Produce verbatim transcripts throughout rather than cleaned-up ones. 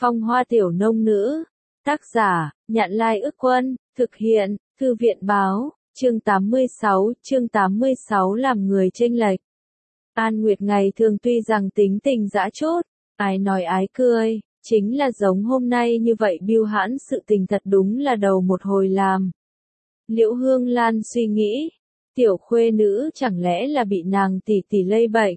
Phong hoa tiểu nông nữ. Tác giả, Nhạn Lai Ức Quân, thực hiện, Thư viện Báo, chương tám mươi sáu, chương tám mươi sáu làm người chênh lệch. An Nguyệt ngày thường tuy rằng tính tình dã chốt, ái nói ái cười, chính là giống hôm nay như vậy biêu hãn sự tình thật đúng là đầu một hồi làm. Liễu Hương Lan suy nghĩ, tiểu khuê nữ chẳng lẽ là bị nàng tỷ tỷ lây bệnh.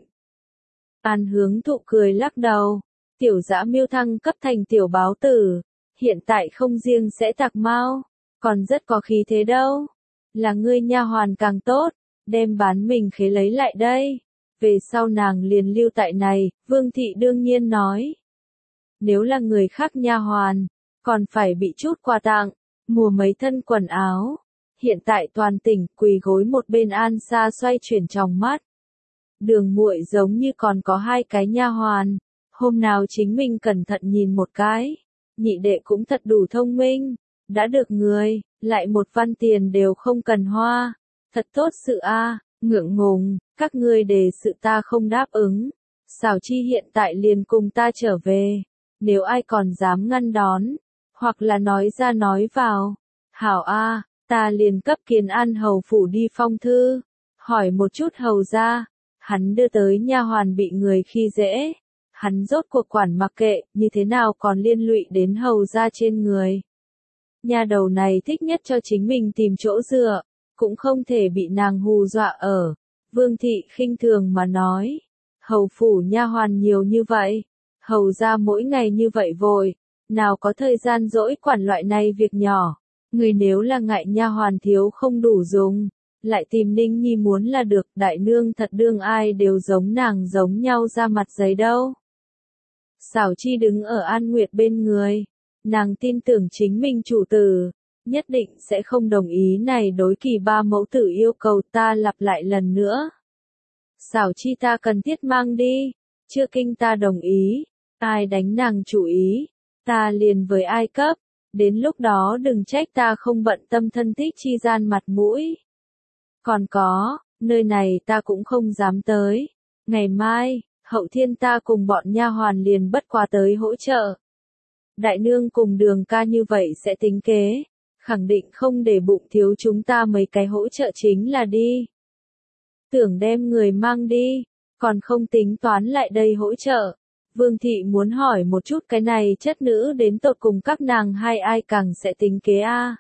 An Hướng Thụ cười lắc đầu, tiểu dã miêu thăng cấp thành tiểu báo tử, hiện tại không riêng sẽ tạc mau, còn rất có khí thế đâu. Là ngươi nha hoàn càng tốt, đem bán mình khế lấy lại đây. Về sau nàng liền lưu tại này, Vương thị đương nhiên nói. Nếu là người khác nha hoàn, còn phải bị chút quà tặng, mua mấy thân quần áo. Hiện tại toàn tỉnh quỳ gối một bên An Sa xoay chuyển trong mắt. Đường muội giống như còn có hai cái nha hoàn, hôm nào chính mình cẩn thận nhìn một cái. Nhị đệ cũng thật đủ thông minh, đã được người, lại một văn tiền đều không cần hoa. Thật tốt sự a, ngượng ngùng, các ngươi đề sự ta không đáp ứng. Xảo Chi hiện tại liền cùng ta trở về, nếu ai còn dám ngăn đón, hoặc là nói ra nói vào. Hảo a, ta liền cấp Kiến An hầu phủ đi phong thư, hỏi một chút hầu ra, hắn đưa tới nha hoàn bị người khi dễ. Hắn rốt cuộc quản mặc kệ, như thế nào còn liên lụy đến hầu ra trên người. Nha đầu này thích nhất cho chính mình tìm chỗ dựa, cũng không thể bị nàng hù dọa ở. Vương thị khinh thường mà nói, hầu phủ nha hoàn nhiều như vậy, hầu ra mỗi ngày như vậy vội, nào có thời gian dỗi quản loại này việc nhỏ. Người nếu là ngại nha hoàn thiếu không đủ dùng, lại tìm Ninh Nhi muốn là được, đại nương thật đương ai đều giống nàng giống nhau ra mặt giấy đâu. Xảo Chi đứng ở An Nguyệt bên người, nàng tin tưởng chính mình chủ tử, nhất định sẽ không đồng ý này đối kỳ ba mẫu tử yêu cầu. Ta lặp lại lần nữa. Xảo Chi ta cần thiết mang đi, chưa kinh ta đồng ý, ai đánh nàng chủ ý, ta liền với ai cấp, đến lúc đó đừng trách ta không bận tâm thân thích chi gian mặt mũi. Còn có, nơi này ta cũng không dám tới, ngày mai, hậu thiên ta cùng bọn nha hoàn liền bất quá tới hỗ trợ. Đại nương cùng Đường ca như vậy sẽ tính kế, khẳng định không để bụng thiếu chúng ta mấy cái hỗ trợ chính là đi. Tưởng đem người mang đi, còn không tính toán lại đây hỗ trợ. Vương thị muốn hỏi một chút cái này chất nữ đến tột cùng các nàng hai ai càng sẽ tính kế a.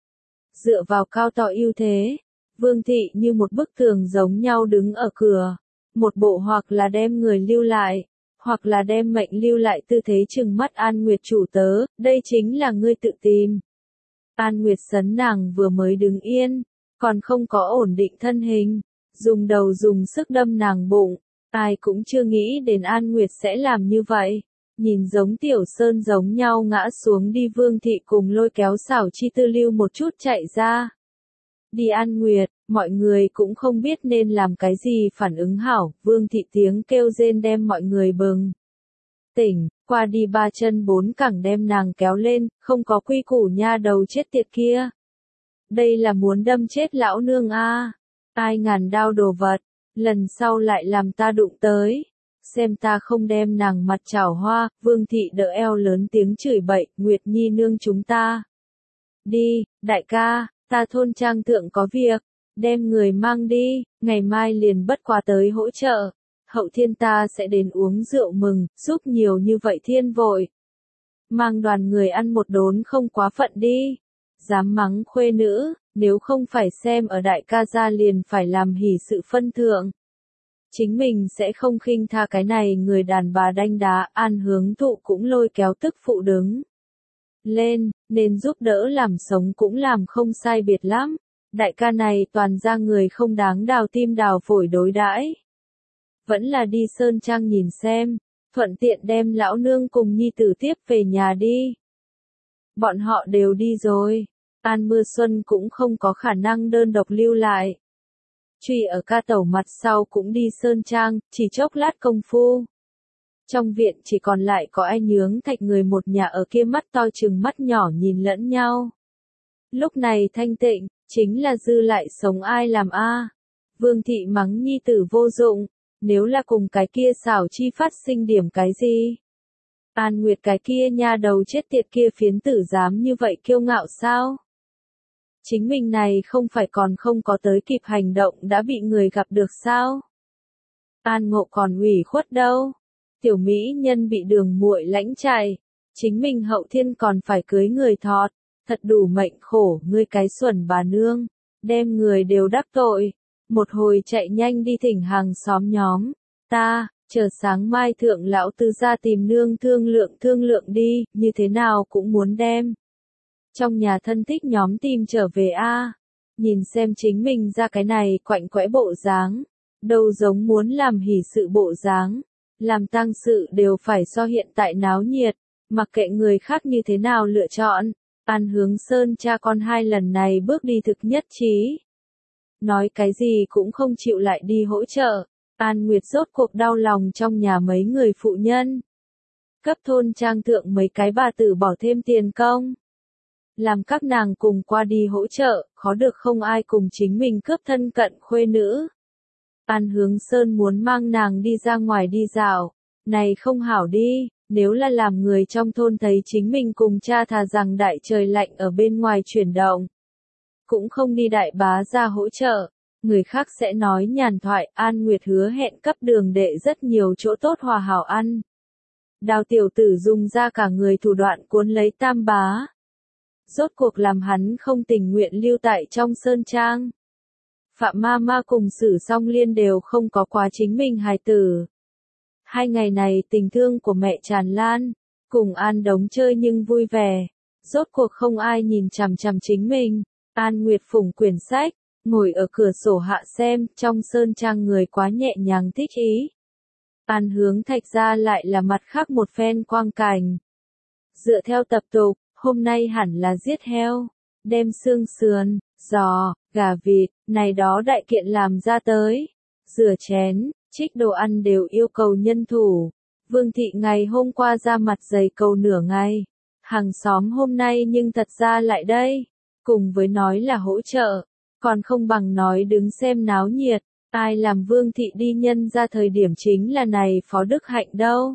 Dựa vào cao to ưu thế, Vương thị như một bức tường giống nhau đứng ở cửa. Một bộ hoặc là đem người lưu lại, hoặc là đem mệnh lưu lại tư thế trừng mắt An Nguyệt chủ tớ, đây chính là ngươi tự tìm. An Nguyệt sấn nàng vừa mới đứng yên, còn không có ổn định thân hình, dùng đầu dùng sức đâm nàng bụng, ai cũng chưa nghĩ đến An Nguyệt sẽ làm như vậy. Nhìn giống tiểu sơn giống nhau ngã xuống đi, Vương thị cùng lôi kéo Xảo Chi tư lưu một chút chạy ra. Đi An Nguyệt, mọi người cũng không biết nên làm cái gì phản ứng hảo, Vương thị tiếng kêu rên đem mọi người bừng tỉnh, qua đi ba chân bốn cẳng đem nàng kéo lên, không có quy củ nha đầu chết tiệt kia. Đây là muốn đâm chết lão nương a, ai ngàn đao đồ vật, lần sau lại làm ta đụng tới, xem ta không đem nàng mặt chảo hoa. Vương thị đỡ eo lớn tiếng chửi bậy, Nguyệt Nhi nương chúng ta. Đi, đại ca. Ta thôn trang thượng có việc, đem người mang đi, ngày mai liền bất quá tới hỗ trợ. Hậu thiên ta sẽ đến uống rượu mừng, giúp nhiều như vậy thiên vội. Mang đoàn người ăn một đốn không quá phận đi. Dám mắng khuê nữ, nếu không phải xem ở đại ca gia liền phải làm hỉ sự phân thượng. Chính mình sẽ không khinh tha cái này người đàn bà đanh đá. An Hướng Thụ cũng lôi kéo tức phụ đứng lên, nên giúp đỡ làm sống cũng làm không sai biệt lắm. Đại ca này toàn ra người không đáng đào tim đào phổi đối đãi. Vẫn là đi sơn trang nhìn xem, thuận tiện đem lão nương cùng nhi tử tiếp về nhà đi. Bọn họ đều đi rồi, An Mưa Xuân cũng không có khả năng đơn độc lưu lại. Truy ở ca tẩu mặt sau cũng đi sơn trang, chỉ chốc lát công phu. Trong viện chỉ còn lại có Ai Nhướng Thạch người một nhà ở kia mắt to chừng mắt nhỏ nhìn lẫn nhau. Lúc này thanh tịnh, chính là dư lại sống ai làm a. Vương thị mắng nhi tử vô dụng, nếu là cùng cái kia Xảo Chi phát sinh điểm cái gì. An Nguyệt cái kia nha đầu chết tiệt kia phiến tử dám như vậy kiêu ngạo sao? Chính mình này không phải còn không có tới kịp hành động đã bị người gặp được sao? An Ngộ còn ủy khuất đâu? Tiểu mỹ nhân bị đường muội lãnh chạy, chính mình hậu thiên còn phải cưới người thọt, thật đủ mệnh khổ, ngươi cái xuẩn bà nương, đem người đều đắc tội, một hồi chạy nhanh đi thỉnh hàng xóm nhóm, ta, chờ sáng mai thượng lão tư ra tìm nương thương lượng thương lượng đi, như thế nào cũng muốn đem. Trong nhà thân thích nhóm tìm trở về a, nhìn xem chính mình ra cái này quạnh quẽ bộ dáng, đâu giống muốn làm hỉ sự bộ dáng, làm tang sự đều phải so hiện tại náo nhiệt, mặc kệ người khác như thế nào lựa chọn, An Hướng Sơn cha con hai lần này bước đi thực nhất trí. Nói cái gì cũng không chịu lại đi hỗ trợ, An Nguyệt rốt cuộc đau lòng trong nhà mấy người phụ nhân. Cấp thôn trang thượng mấy cái bà tử bỏ thêm tiền công. Làm các nàng cùng qua đi hỗ trợ, khó được không ai cùng chính mình cướp thân cận khuê nữ. An Hướng Sơn muốn mang nàng đi ra ngoài đi dạo, này không hảo đi, nếu là làm người trong thôn thấy chính mình cùng cha thà rằng đại trời lạnh ở bên ngoài chuyển động. Cũng không đi đại bá ra hỗ trợ, người khác sẽ nói nhàn thoại. An Nguyệt hứa hẹn cấp đường đệ rất nhiều chỗ tốt hòa hảo ăn. Đào tiểu tử dùng ra cả người thủ đoạn cuốn lấy tam bá. Rốt cuộc làm hắn không tình nguyện lưu tại trong sơn trang. Phạm ma ma cùng Sử Song Liên đều không có quá chính mình hài tử. Hai ngày này tình thương của mẹ tràn lan, cùng An Đống chơi nhưng vui vẻ. Rốt cuộc không ai nhìn chằm chằm chính mình. An Nguyệt phủng quyển sách, ngồi ở cửa sổ hạ xem, trong sơn trang người quá nhẹ nhàng thích ý. An Hướng Thạch ra lại là mặt khác một phen quang cảnh. Dựa theo tập tục, hôm nay hẳn là giết heo, đem xương sườn, giò, gà vịt, này đó đại kiện làm ra tới. Rửa chén, trích đồ ăn đều yêu cầu nhân thủ. Vương thị ngày hôm qua ra mặt dày cầu nửa ngày. Hàng xóm hôm nay nhưng thật ra lại đây. Cùng với nói là hỗ trợ, còn không bằng nói đứng xem náo nhiệt. Ai làm Vương thị đi nhân ra thời điểm chính là này Phó Đức Hạnh đâu.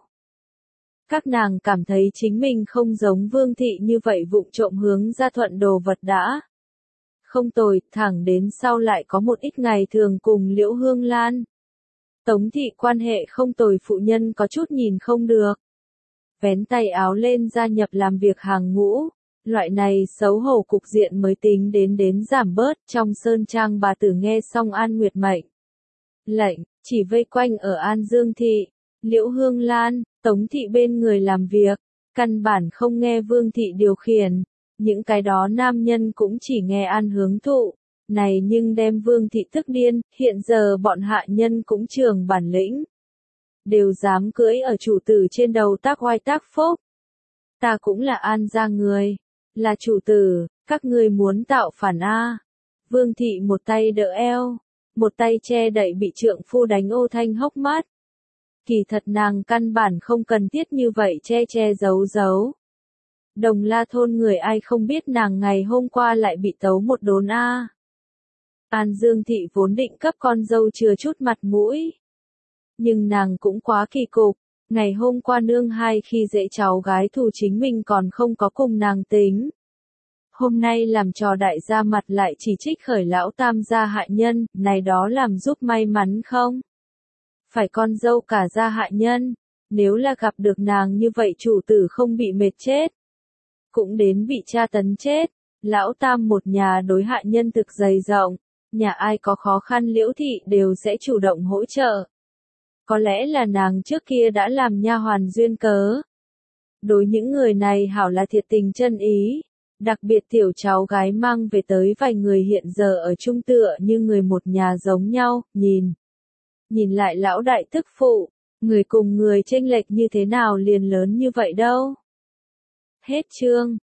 Các nàng cảm thấy chính mình không giống Vương thị như vậy vụng trộm hướng ra thuận đồ vật đã. Không tồi, thẳng đến sau lại có một ít ngày thường cùng Liễu Hương Lan. Tống thị quan hệ không tồi phụ nhân có chút nhìn không được. Vén tay áo lên gia nhập làm việc hàng ngũ. Loại này xấu hổ cục diện mới tính đến đến giảm bớt. Trong sơn trang bà tử nghe xong An Nguyệt mệnh lệnh, chỉ vây quanh ở An Dương thị, Liễu Hương Lan, Tống thị bên người làm việc, căn bản không nghe Vương thị điều khiển. Những cái đó nam nhân cũng chỉ nghe An Hướng thụ, này nhưng đem Vương thị tức điên, hiện giờ bọn hạ nhân cũng trường bản lĩnh. Đều dám cưỡi ở chủ tử trên đầu tác oai tác phúc. Ta cũng là An gia người, là chủ tử, các ngươi muốn tạo phản a. Vương thị một tay đỡ eo, một tay che đậy bị trượng phu đánh ô thanh hốc mắt. Kỳ thật nàng căn bản không cần thiết như vậy che che giấu giấu. Đồng La thôn người ai không biết nàng ngày hôm qua lại bị tấu một đốn a. An Dương thị vốn định cấp con dâu chừa chút mặt mũi. Nhưng nàng cũng quá kỳ cục, ngày hôm qua nương hai khi dễ cháu gái thù chính mình còn không có cùng nàng tính. Hôm nay làm trò đại gia mặt lại chỉ trích khởi lão tam gia hại nhân, này đó làm giúp may mắn không? Phải con dâu cả gia hại nhân, nếu là gặp được nàng như vậy chủ tử không bị mệt chết. Cũng đến bị tra tấn chết, lão tam một nhà đối hại nhân thực dày rộng, nhà ai có khó khăn Liễu thị đều sẽ chủ động hỗ trợ. Có lẽ là nàng trước kia đã làm nha hoàn duyên cớ. Đối những người này hảo là thiệt tình chân ý, đặc biệt tiểu cháu gái mang về tới vài người hiện giờ ở chung tựa như người một nhà giống nhau, nhìn. Nhìn lại lão đại tức phụ, người cùng người chênh lệch như thế nào liền lớn như vậy đâu. Hết chương.